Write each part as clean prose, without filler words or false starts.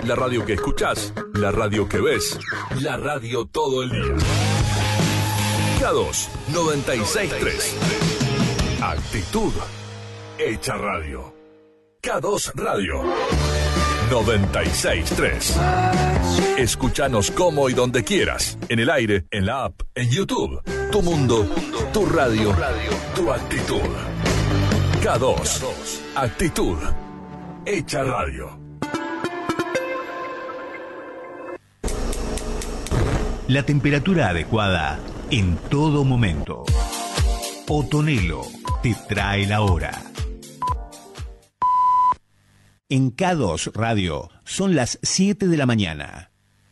La radio que escuchás, la radio que ves, la radio todo el día. K2 96.3. Actitud hecha radio. K2 Radio 96.3. Escúchanos como y donde quieras. En el aire, en la app, en YouTube. Tu mundo, tu radio, tu actitud. K2. Actitud hecha radio. La temperatura adecuada en todo momento. Otonelo te trae la hora. En K2 Radio son las 7 de la mañana.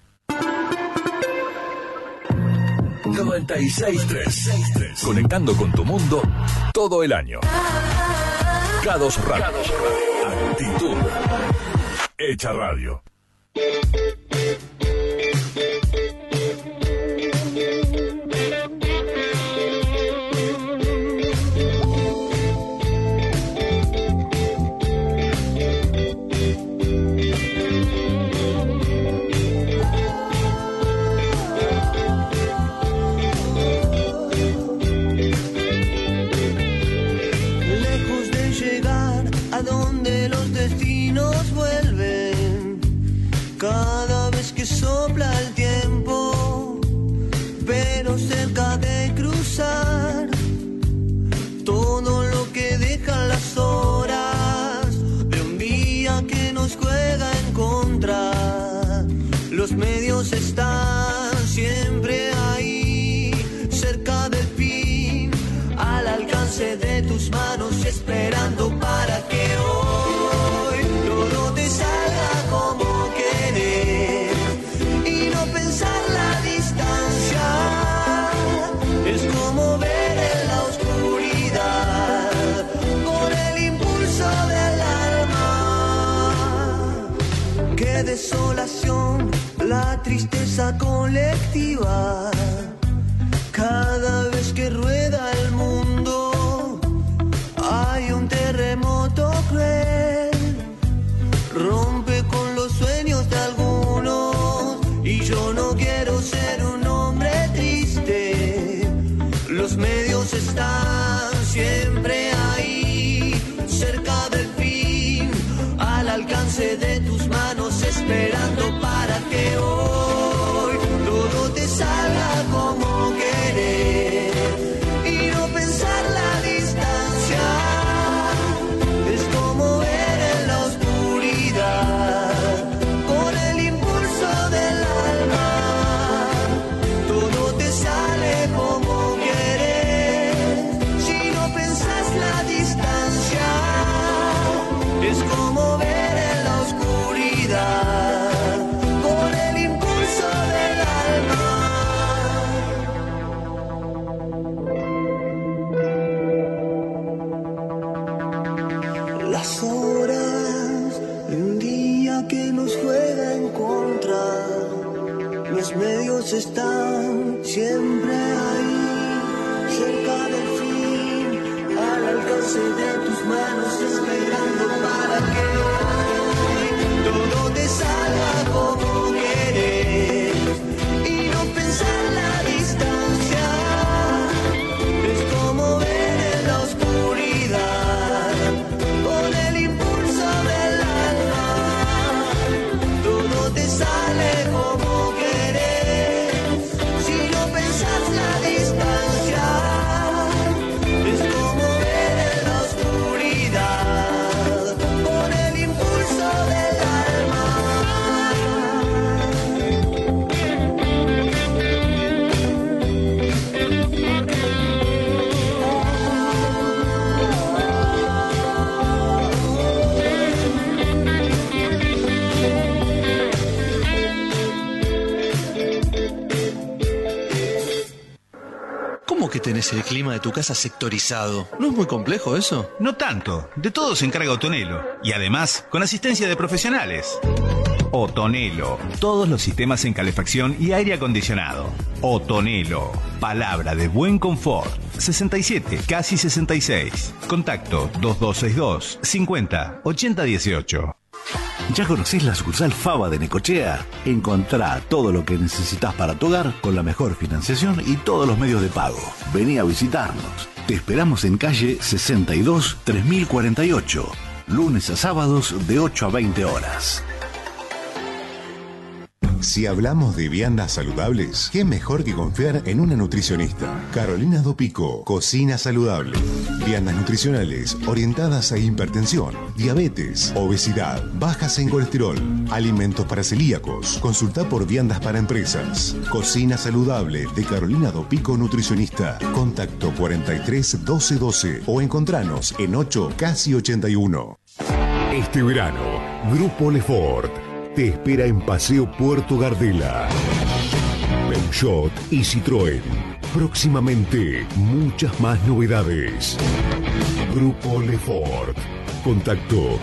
96.3. Conectando con tu mundo todo el año. K2 Radio. Actitud hecha radio. Cada vez que sopla el tiempo, pero cerca de cruzar todo lo que dejan las horas de un día que nos juega en contra. Los medios están siempre ahí, cerca del fin, al alcance de tus manos, esperando para que hoy todo te salga como y no pensar la distancia. Es como ver en la oscuridad por el impulso del alma. Qué desolación, la tristeza colectiva. Cada vez que rueda el mundo hay un terremoto cruel. Rompe con los sueños de algunos y yo no quiero ser un hombre triste. Los medios están siempre ahí, cerca del fin, al alcance de tus manos, esperando para que hoy todo te salga como querés y no pensar la distancia. Es como ver en la con el impulso del alma, todo te sale como quieres. Si no pensás la distancia, es como ver en la oscuridad con el impulso del alma. Las horas de un día que nos juega en contra, los medios están siempre ahí, cerca del fin, al alcance de tus manos, esperando para que hoy todo te salga como querés y no pensar la distancia. Es como ver en la oscuridad con el impulso del alma, todo te sale como querés. Si no pensás la distancia, es como ver en la oscuridad con el impulso del alma. ¿Cómo que tenés el clima de tu casa sectorizado? ¿No es muy complejo eso? No tanto, de todo se encarga Otonelo. Y además, con asistencia de profesionales. Otonelo, todos los sistemas en calefacción y aire acondicionado. Otonelo, palabra de buen confort. 67, casi 66. Contacto 2262 50 80 18. ¿Ya conocés la sucursal Fava de Necochea? Encontrá todo lo que necesitas para tu hogar con la mejor financiación y todos los medios de pago. Vení a visitarnos. Te esperamos en calle 62 3048, lunes a sábados de 8 a 20 horas. Si hablamos de viandas saludables, ¿qué mejor que confiar en una nutricionista? Carolina Dopico, cocina saludable. Viandas nutricionales orientadas a hipertensión, diabetes, obesidad, bajas en colesterol, alimentos para celíacos. Consulta por viandas para empresas. Cocina saludable de Carolina Dopico, nutricionista. Contacto 43 12 12 o encontranos en 8 casi 81. Este verano, Grupo Lefort te espera en Paseo Puerto Gardela. Peugeot y Citroën. Próximamente, muchas más novedades. Grupo Lefort. Contacto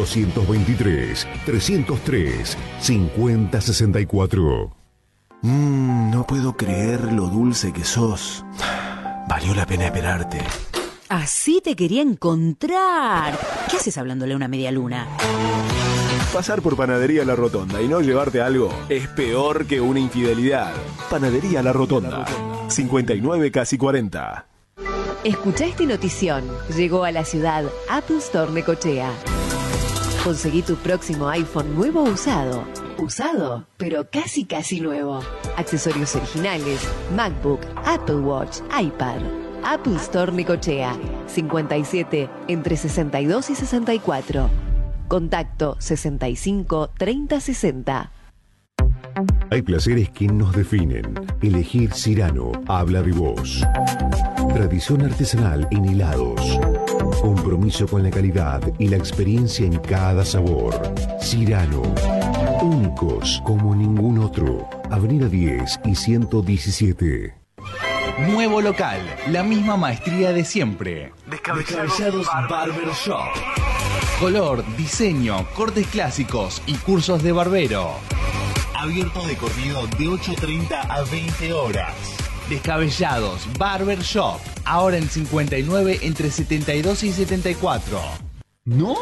223-303-5064. No puedo creer lo dulce que sos. Valió la pena esperarte. Así te quería encontrar. ¿Qué haces hablándole a una media luna? Pasar por Panadería La Rotonda y no llevarte algo es peor que una infidelidad. Panadería La Rotonda, 59 casi 40. Escuchá esta notición. Llegó a la ciudad Apple Store Necochea. Conseguí tu próximo iPhone nuevo o usado. Usado, pero casi nuevo. Accesorios originales, MacBook, Apple Watch, iPad. Apple Store Necochea, 57 entre 62 y 64. Contacto 65 30 60. Hay placeres que nos definen. Elegir Cirano habla de vos. Tradición artesanal en helados. Compromiso con la calidad y la experiencia en cada sabor. Cirano. Únicos como ningún otro. Avenida 10 y 117. Nuevo local, la misma maestría de siempre. Descabellados Barber Shop. Color, diseño, cortes clásicos y cursos de barbero. Abierto de corrido de 8:30 a 20 horas. Descabellados Barber Shop. Ahora en 59 entre 72 y 74. ¡No!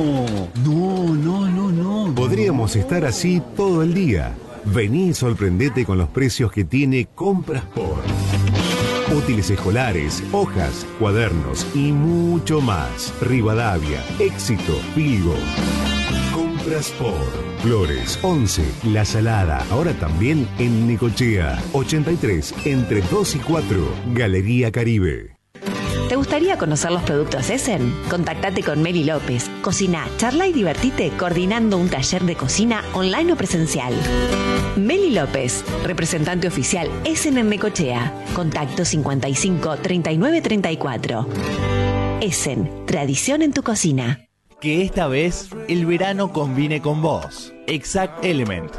Podríamos estar así todo el día. Vení y sorprendete con los precios que tiene Compras Por. Útiles escolares, hojas, cuadernos y mucho más. Rivadavia, Éxito, Vigo. Compras Por. Flores, 11, La Salada. Ahora también en Necochea. 83, entre 2 y 4. Galería Caribe. ¿Te gustaría conocer los productos Essen? Contactate con Meli López. Cocina, charla y divertite coordinando un taller de cocina online o presencial. Meli López, representante oficial Essen en Necochea. Contacto 55 39 34. Essen, tradición en tu cocina. Que esta vez el verano combine con vos. Exact Element.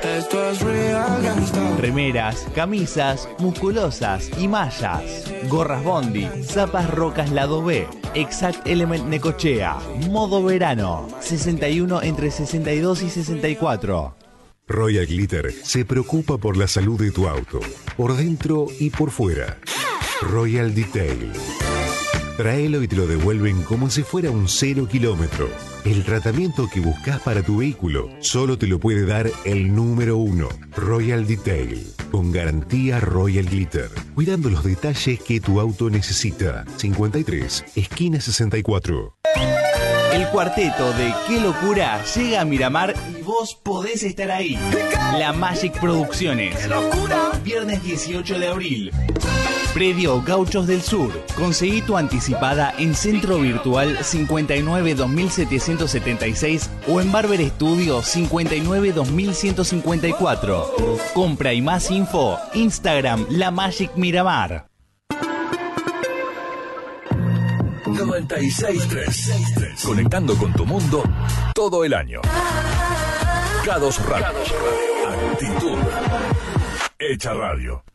Remeras, camisas, musculosas y mallas. Gorras Bondi, zapas Rocas Lado B. Exact Element Necochea. Modo verano. 61 entre 62 y 64. Royal Glitter se preocupa por la salud de tu auto, por dentro y por fuera. Royal Detail. Tráelo y te lo devuelven como si fuera un 0 kilómetro. El tratamiento que buscas para tu vehículo solo te lo puede dar el número 1, Royal Detail. Con garantía Royal Glitter. Cuidando los detalles que tu auto necesita. 53, esquina 64. El cuarteto de Qué Locura llega a Miramar y vos podés estar ahí. La Magic Producciones. ¡Qué locura! Viernes 18 de abril. Predio Gauchos del Sur. Conseguí tu anticipada en Centro Virtual 59 2776 o en Barber Studio 59 2154. Compra y más info, Instagram La Magic Miramar. 96.3. Conectando con tu mundo todo el año. K2 Radio. Actitud. Hecha radio.